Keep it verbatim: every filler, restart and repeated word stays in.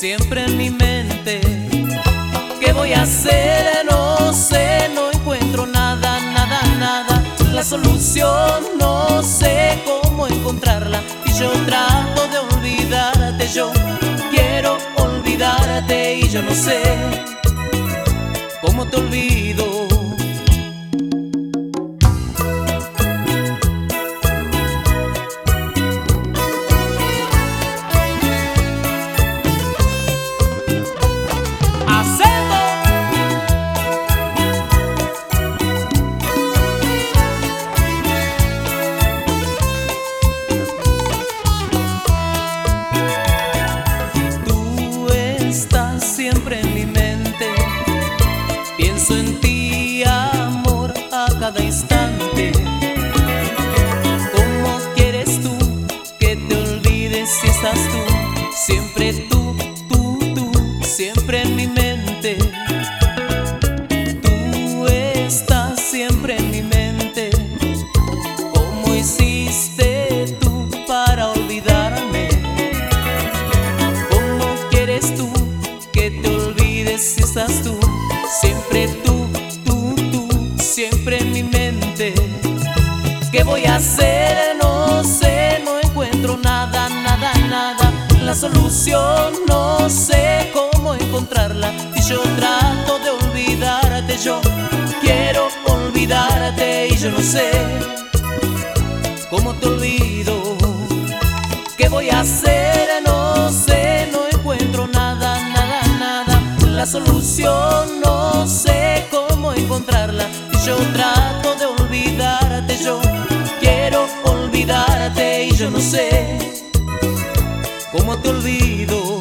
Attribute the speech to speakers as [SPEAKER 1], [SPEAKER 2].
[SPEAKER 1] siempre en mi mente. ¿Qué voy a hacer? No sé, no encuentro nada, nada, nada. La solución no sé cómo encontrarla. Y yo trato de olvidarte, yo quiero olvidarte y yo no sé cómo te olvido. Siempre en mi mente, pienso en ti, amor, a cada instante. ¿Cómo quieres tú que te olvides si estás tú? Siempre tú, tú, tú, siempre en mi mente. Tú estás siempre en mi mente. ¿Cómo hiciste tú para olvidarme? ¿Cómo quieres tú que te olvides si estás tú? Siempre tú, tú, tú, siempre en mi mente. ¿Qué voy a hacer? No sé, no encuentro nada, nada, nada. La solución no sé cómo encontrarla. Y yo trato de olvidarte, yo quiero olvidarte y yo no sé cómo te olvido. ¿Qué voy a hacer? No sé, no encuentro nada, nada, nada. La solución no sé cómo encontrarla. Yo trato de olvidarte, yo quiero olvidarte y yo no sé cómo te olvido.